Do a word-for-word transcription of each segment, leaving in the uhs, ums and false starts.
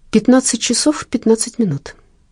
пятнадцать часов пятнадцать минут.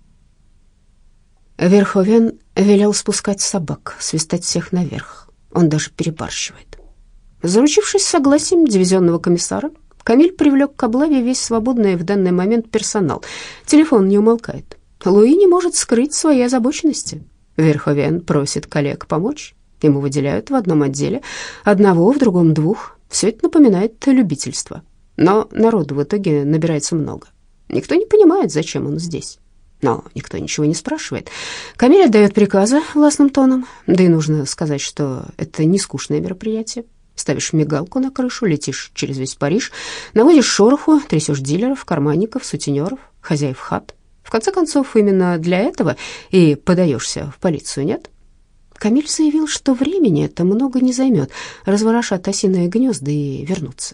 Верховен велел спускать собак, свистать всех наверх. Он даже перебарщивает. Заручившись согласием дивизионного комиссара, Камиль привлек к облаве весь свободный в данный момент персонал. Телефон не умолкает. Луи не может скрыть своей озабоченности. Верховен просит коллег помочь. Ему выделяют в одном отделе одного, в другом двух. Все это напоминает любительство. Но народу в итоге набирается много. Никто не понимает, зачем он здесь. Но никто ничего не спрашивает. Камиль отдает приказы властным тоном. Да и нужно сказать, что это не скучное мероприятие. Ставишь мигалку на крышу, летишь через весь Париж, наводишь шороху, трясешь дилеров, карманников, сутенеров, хозяев хат. В конце концов, именно для этого и подаешься в полицию, нет? Камиль заявил, что времени это много не займет, разворошат осиные гнезда и вернутся.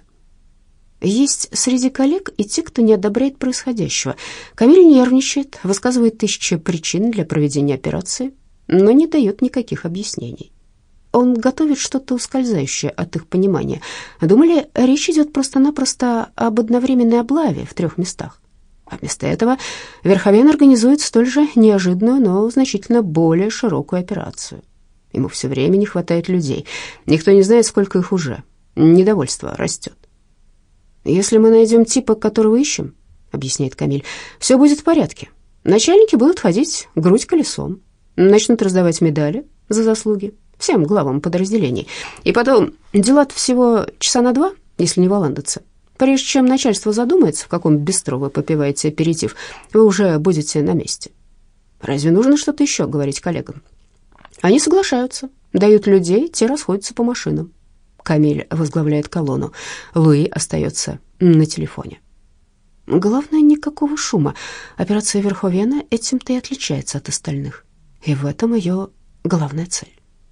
Есть среди коллег и те, кто не одобряет происходящего. Камиль нервничает, высказывает тысячи причин для проведения операции, но не дает никаких объяснений. Он готовит что-то ускользающее от их понимания. Думали, речь идет просто-напросто об одновременной облаве в трех местах. А вместо этого Верховен организует столь же неожиданную, но значительно более широкую операцию. Ему все время не хватает людей. Никто не знает, сколько их уже. Недовольство растет. «Если мы найдем типа, которого ищем, — объясняет Камиль, — все будет в порядке. Начальники будут ходить грудь колесом, начнут раздавать медали за заслуги всем главам подразделений. И потом, дела-то всего часа на два, если не валандаться. Прежде чем начальство задумается, в каком бистро вы попиваете аперитив, вы уже будете на месте. Разве нужно что-то еще говорить коллегам? Они соглашаются, дают людей, те расходятся по машинам. Камиль возглавляет колонну. Луи остается на телефоне. Главное, никакого шума. Операция Верховена этим-то и отличается от остальных. И в этом ее главная цель.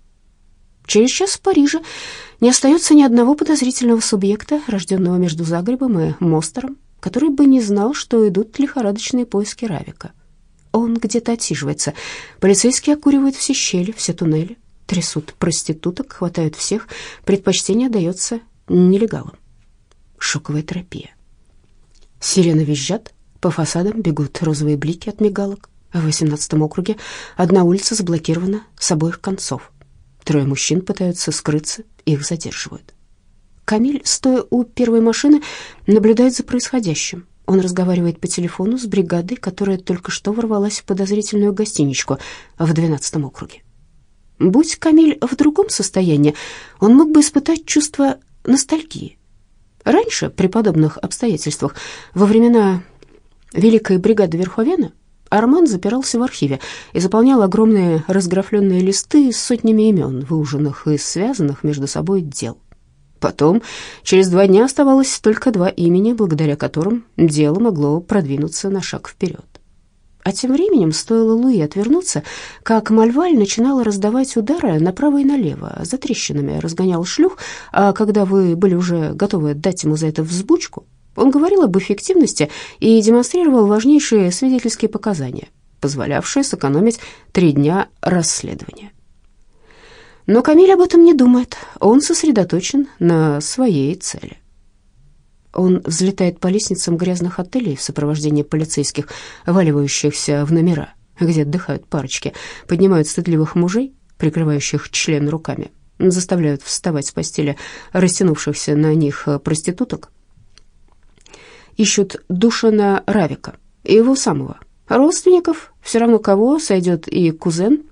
Через час в Париже не остается ни одного подозрительного субъекта, рожденного между Загребом и Мостером, который бы не знал, что идут лихорадочные поиски Равика. Он где-то отсиживается. Полицейские окуривают все щели, все туннели. Трясут проституток, хватают всех, предпочтение дается нелегалам. Шоковая терапия. Сирены визжат, по фасадам бегут розовые блики от мигалок. В восемнадцатом округе одна улица заблокирована с обоих концов. Трое мужчин пытаются скрыться, их задерживают. Камиль, стоя у первой машины, наблюдает за происходящим. Он разговаривает по телефону с бригадой, которая только что ворвалась в подозрительную гостиничку в двенадцатом округе. Будь Камиль в другом состоянии, он мог бы испытать чувство ностальгии. Раньше, при подобных обстоятельствах, во времена Великой бригады Верховена, Арман запирался в архиве и заполнял огромные разграфленные листы с сотнями имен, выуженных из связанных между собой дел. Потом, через два дня оставалось только два имени, благодаря которым дело могло продвинуться на шаг вперед. А тем временем, стоило Луи отвернуться, как Мальваль начинала раздавать удары направо и налево, за трещинами разгонял шлюх, а когда вы были уже готовы дать ему за это взбучку, он говорил об эффективности и демонстрировал важнейшие свидетельские показания, позволявшие сэкономить три дня расследования. Но Камиль об этом не думает, он сосредоточен на своей цели. Он взлетает по лестницам грязных отелей в сопровождении полицейских, валивающихся в номера, где отдыхают парочки, поднимают стыдливых мужей, прикрывающих член руками, заставляют вставать с постели растянувшихся на них проституток, ищут Душана Равика, его самого, родственников, все равно кого, сойдет и кузен.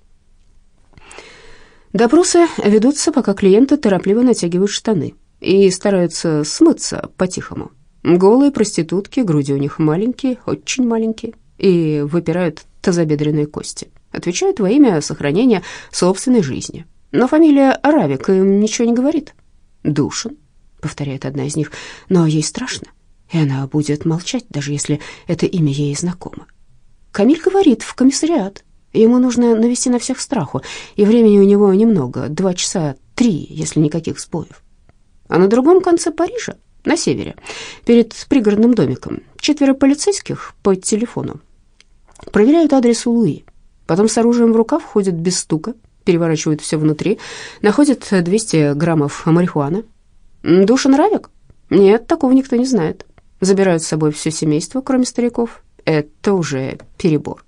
Допросы ведутся, пока клиенты торопливо натягивают штаны и стараются смыться по-тихому. Голые проститутки, груди у них маленькие, очень маленькие, и выпирают тазобедренные кости. Отвечают во имя сохранения собственной жизни. Но фамилия Равик им ничего не говорит. «Душин», — повторяет одна из них, но ей страшно, и она будет молчать, даже если это имя ей знакомо. Камиль говорит в комиссариат. Ему нужно навести на всех страху, и времени у него немного, два часа, три, если никаких сбоев. А на другом конце Парижа, на севере, перед пригородным домиком, четверо полицейских по телефону проверяют адрес у Луи. Потом с оружием в руках ходят без стука, переворачивают все внутри, находят двести граммов марихуаны. Душан Равик? Нет, такого никто не знает. Забирают с собой все семейство, кроме стариков. Это уже перебор.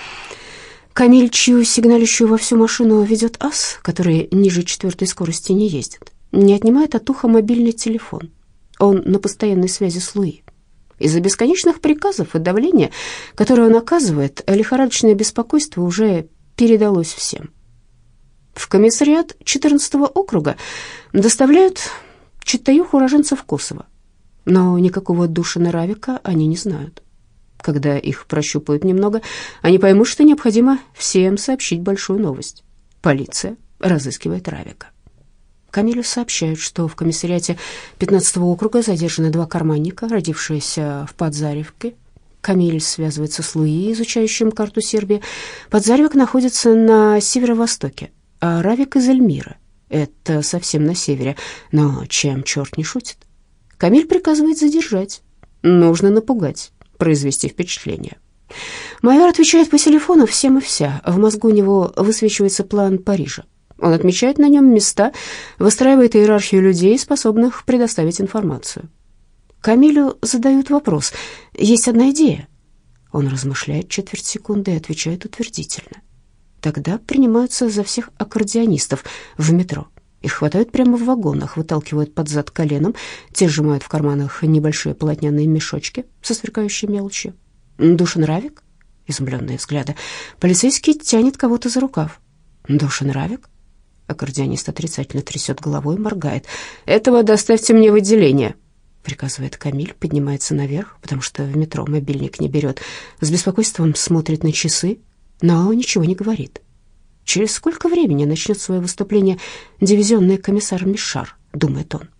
Камиль, чью сигналищую во всю машину ведет ас, который ниже четвертой скорости не ездит, не отнимает от уха мобильный телефон. Он на постоянной связи с Луи. Из-за бесконечных приказов и давления, которое он оказывает, лихорадочное беспокойство уже передалось всем. В комиссариат четырнадцатого округа доставляют читаюх уроженцев Косово, но никакого Душана Равика они не знают. Когда их прощупают немного, они поймут, что необходимо всем сообщить большую новость. Полиция разыскивает Равика. Камилю сообщают, что в комиссариате пятнадцатого округа задержаны два карманника, родившиеся в Подзаревке. Камиль связывается с Луи, изучающим карту Сербии. Подзаревок находится на северо-востоке, а Равик из Эльмира. Это совсем на севере, но чем черт не шутит? Камиль приказывает задержать. Нужно напугать, произвести впечатление. Майор отвечает по телефону всем и вся. В мозгу у него высвечивается план Парижа. Он отмечает на нем места, выстраивает иерархию людей, способных предоставить информацию. Камилю задают вопрос. Есть одна идея. Он размышляет четверть секунды и отвечает утвердительно. Тогда принимаются за всех аккордеонистов в метро. Их хватают прямо в вагонах, выталкивают под зад коленом, те сжимают в карманах небольшие полотняные мешочки со сверкающей мелочью. Душан Равик? Изумленные взгляды. Полицейский тянет кого-то за рукав. Душан Равик? Аккордеонист отрицательно трясет головой, моргает. «Этого доставьте мне в отделение», — приказывает Камиль, поднимается наверх, потому что в метро мобильник не берет. С беспокойством смотрит на часы, но ничего не говорит. Через сколько времени начнет свое выступление дивизионный комиссар Мишар, думает он.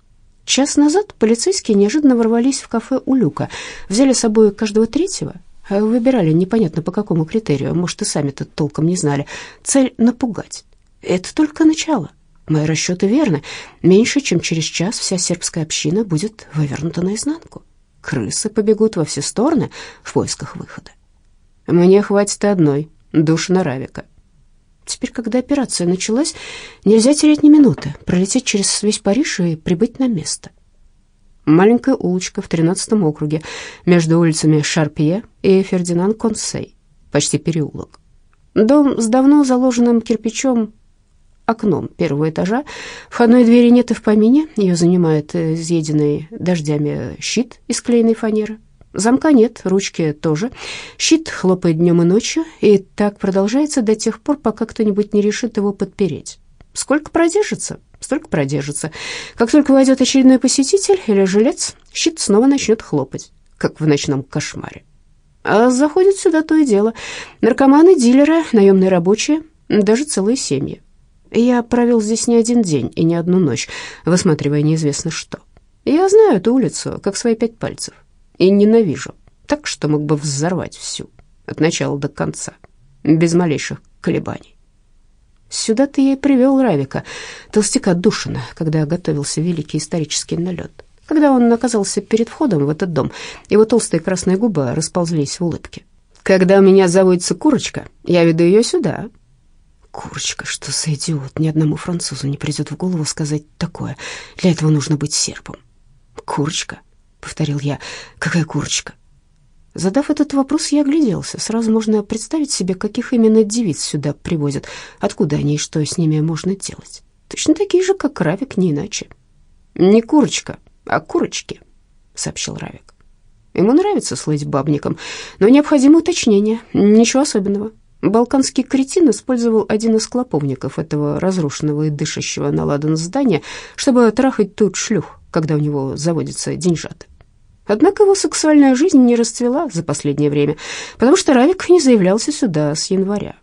Час назад полицейские неожиданно ворвались в кафе у люка, взяли с собой каждого третьего, выбирали непонятно по какому критерию, может, и сами-то толком не знали. Цель — напугать. Это только начало. Мои расчеты верны. Меньше чем через час вся сербская община будет вывернута наизнанку. Крысы побегут во все стороны в поисках выхода. Мне хватит одной, Душана Равика. Теперь, когда операция началась, нельзя терять ни минуты, пролететь через весь Париж и прибыть на место. Маленькая улочка в тринадцатом округе, между улицами Шарпье и Фердинанд-Консей, почти переулок. Дом с давно заложенным кирпичом, окном первого этажа. Входной двери нет и в помине, ее занимает изъеденный дождями щит из клееной фанеры. Замка нет, ручки тоже. Щит хлопает днем и ночью, и так продолжается до тех пор, пока кто-нибудь не решит его подпереть. Сколько продержится, столько продержится. Как только войдет очередной посетитель или жилец, щит снова начнет хлопать, как в ночном кошмаре. А заходят сюда то и дело. Наркоманы, дилеры, наемные рабочие, даже целые семьи. Я провел здесь не один день и не одну ночь, высматривая неизвестно что. Я знаю эту улицу, как свои пять пальцев, и ненавижу, так что мог бы взорвать всю, от начала до конца, без малейших колебаний. Сюда-то я и привел Равика, толстяка Душана, когда готовился великий исторический налет. Когда он оказался перед входом в этот дом, его толстые красные губы расползлись в улыбке. «Когда у меня заводится курочка, я веду ее сюда». Курочка, что за идиот? Ни одному французу не придет в голову сказать такое. Для этого нужно быть сербом. Курочка, повторил я. Какая курочка? Задав этот вопрос, я огляделся. Сразу можно представить себе, каких именно девиц сюда привозят, откуда они и что с ними можно делать. Точно такие же, как Равик, не иначе. Не курочка, а курочки, сообщил Равик. Ему нравится слыть бабником, но необходимо уточнение. Ничего особенного. Балканский кретин использовал один из клоповников этого разрушенного и дышащего на ладан здания, чтобы трахать тут шлюх, когда у него заводятся деньжата. Однако его сексуальная жизнь не расцвела за последнее время, потому что Равик не заявлялся сюда с января.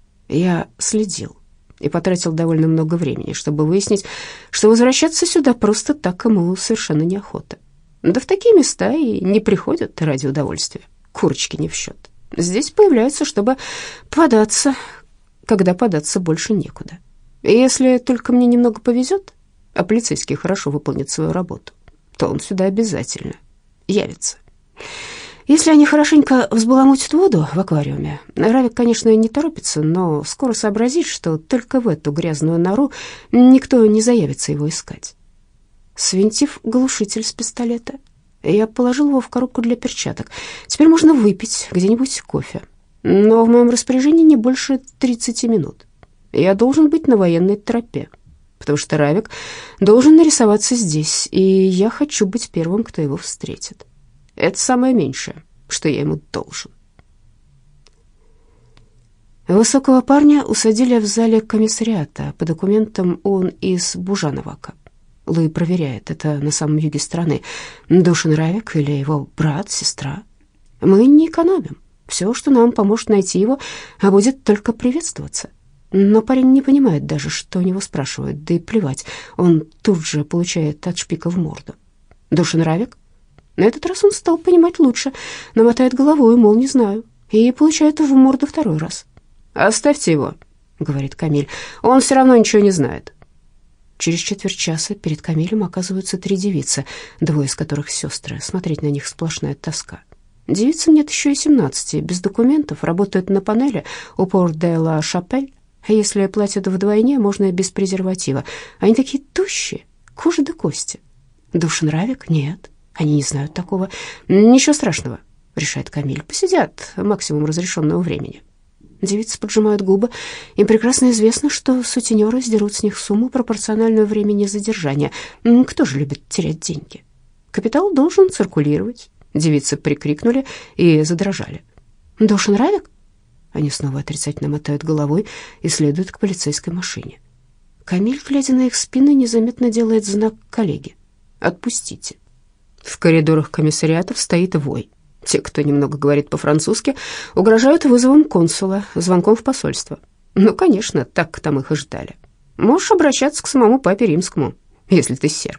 Я следил и потратил довольно много времени, чтобы выяснить, что возвращаться сюда просто так ему совершенно неохота. Да в такие места и не приходят ради удовольствия, курочки не в счет. Здесь появляются, чтобы податься, когда податься больше некуда. И если только мне немного повезет, а полицейский хорошо выполнит свою работу, то он сюда обязательно явится. Если они хорошенько взбаламутят воду в аквариуме, Равик, конечно, не торопится, но скоро сообразит, что только в эту грязную нору никто не заявится его искать. Свинтив глушитель с пистолета, Я положил его в коробку для перчаток. Теперь можно выпить где-нибудь кофе. Но в моем распоряжении не больше тридцати минут. Я должен быть на военной тропе, потому что Равик должен нарисоваться здесь, и я хочу быть первым, кто его встретит. Это самое меньшее, что я ему должен. Высокого парня усадили в зале комиссариата. По документам он из Бужановака. Луи проверяет, это на самом юге страны. Душин Равик или его брат, сестра. Мы не экономим. Все, что нам поможет найти его, а будет только приветствоваться. Но парень не понимает даже, что у него спрашивают, да и плевать. Он тут же получает от шпика в морду. Душин Равик? На этот раз он стал понимать лучше, но мотает головой, мол, не знаю, и получает в морду второй раз. «Оставьте его», — говорит Камиль, — «он все равно ничего не знает». Через четверть часа перед Камилем оказываются три девицы, двое из которых сестры. Смотреть на них сплошная тоска. Девицам нет еще и семнадцати, без документов, работают на панели у Порт-де-ла-Шапель. Если платят вдвойне, можно и без презерватива. Они такие тощие, кожа до кости. Душин Равик? Нет, они не знают такого. Ничего страшного, решает Камиль. Посидят максимум разрешенного времени. Девицы поджимают губы. Им прекрасно известно, что сутенеры сдерут с них сумму, пропорциональную времени задержания. Кто же любит терять деньги? Капитал должен циркулировать. Девицы прикрикнули и задрожали. «Душин Равик?» Они снова отрицательно мотают головой и следуют к полицейской машине. Камиль, глядя на их спины, незаметно делает знак коллеге. «Отпустите». В коридорах комиссариатов стоит вой. Те, кто немного говорит по-французски, угрожают вызовом консула, звонком в посольство. Ну, конечно, так там их и ждали. Можешь обращаться к самому папе римскому, если ты серб.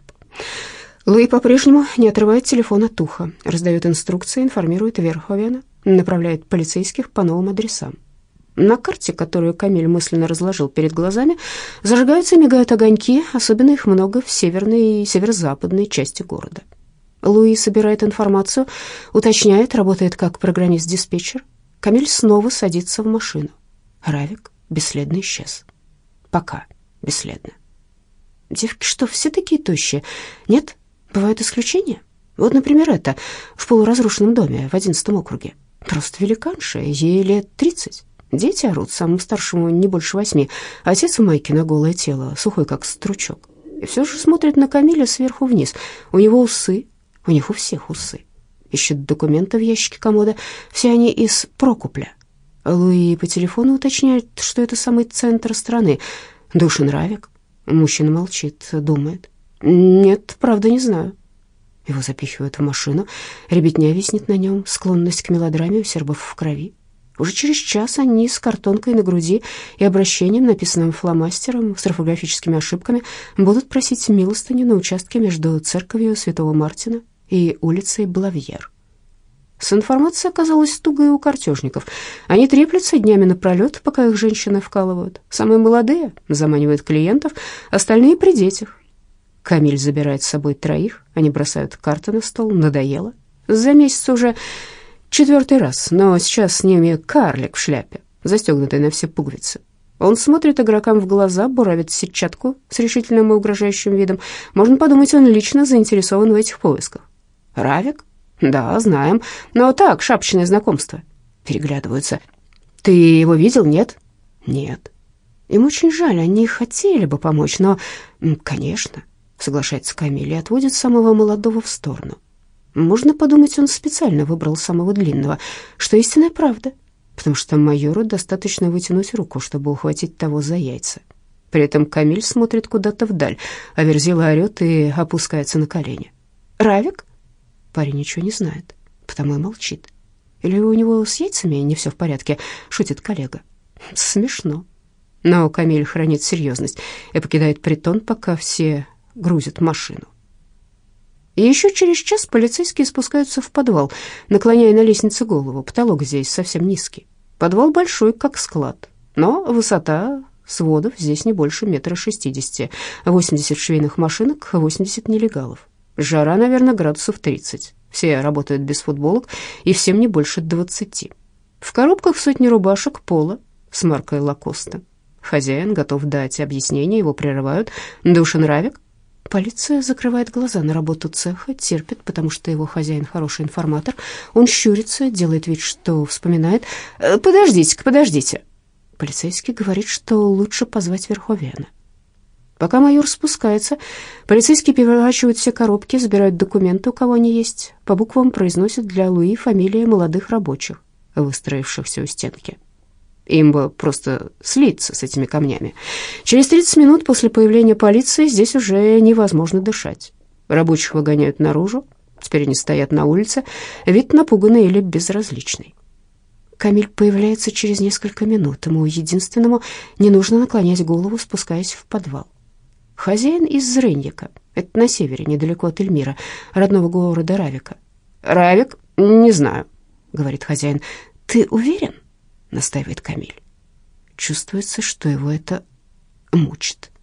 Луи по-прежнему не отрывает телефон от уха, раздает инструкции, информирует Верховена, направляет полицейских по новым адресам. На карте, которую Камиль мысленно разложил перед глазами, зажигаются и мигают огоньки, особенно их много в северной и северо-западной части города. Луи собирает информацию, уточняет, работает как программист-диспетчер. Камиль снова садится в машину. Равик бесследно исчез. Пока бесследно. Девки что, все такие тощие? Нет? Бывают исключения? Вот, например, это в полуразрушенном доме в одиннадцатом округе. Просто великанша, ей лет тридцать. Дети орут, самому старшему не больше восьми. Отец в майке на голое тело, сухой как стручок. И все же смотрит на Камиля сверху вниз. У него усы. У них у всех усы. Ищет документы в ящике комода. Все они из Прокупля. Луи по телефону уточняет, что это самый центр страны. Душин Равик? Мужчина молчит, думает. Нет, правда, не знаю. Его запихивают в машину. Ребятня виснет на нем. Склонность к мелодраме у сербов в крови. Уже через час они с картонкой на груди и обращением, написанным фломастером с орфографическими ошибками, будут просить милостыню на участке между церковью Святого Мартина и улицей Блавьер. С информацией оказалось туго и у картежников. Они треплются днями напролет, пока их женщины вкалывают. Самые молодые заманивают клиентов, остальные при детях. Камиль забирает с собой троих, они бросают карты на стол, надоело. За месяц уже четвертый раз, но сейчас с ними карлик в шляпе, застегнутый на все пуговицы. Он смотрит игрокам в глаза, буравит сетчатку с решительным и угрожающим видом. Можно подумать, он лично заинтересован в этих поисках. Равик? Да, знаем, но так, шапочное знакомство. Переглядываются. Ты его видел, нет? Нет. Им очень жаль, они хотели бы помочь, но... Конечно, соглашается Камиль и отводит самого молодого в сторону. Можно подумать, он специально выбрал самого длинного, что истинная правда, потому что майору достаточно вытянуть руку, чтобы ухватить того за яйца. При этом Камиль смотрит куда-то вдаль, а Верзила орет и опускается на колени. «Равик?» Парень ничего не знает, потому и молчит. Или у него с яйцами не все в порядке, шутит коллега. Смешно. Но Камиль хранит серьезность и покидает притон, пока все грузят машину. И еще через час полицейские спускаются в подвал, наклоняя на лестнице голову. Потолок здесь совсем низкий. Подвал большой, как склад, но высота сводов здесь не больше метра шестидесяти. восемьдесят швейных машинок, восемьдесят нелегалов. Жара, наверное, градусов тридцать. Все работают без футболок, и всем не больше двадцати. В коробках сотни рубашек пола с маркой Лакоста. Хозяин готов дать объяснение, его прерывают. «Душин Равик?» Полиция закрывает глаза на работу цеха, терпит, потому что его хозяин хороший информатор. Он щурится, делает вид, что вспоминает. «Подождите-ка, подождите». Полицейский говорит, что лучше позвать Верховена. Пока майор спускается, полицейские переворачивают все коробки, забирают документы, у кого они есть. По буквам произносят для Луи фамилии молодых рабочих, выстроившихся у стенки. Им бы просто слиться с этими камнями. Через тридцать минут после появления полиции здесь уже невозможно дышать. Рабочих выгоняют наружу, теперь они стоят на улице, вид напуганный или безразличный. Камиль появляется через несколько минут. Ему единственному не нужно наклонять голову, спускаясь в подвал. Хозяин из Зреньяка, это на севере, недалеко от Эльмира, родного города Равика. «Равик? Не знаю», — говорит хозяин. «Ты уверен?» — настаивает Камиль. Чувствуется, что его это мучит.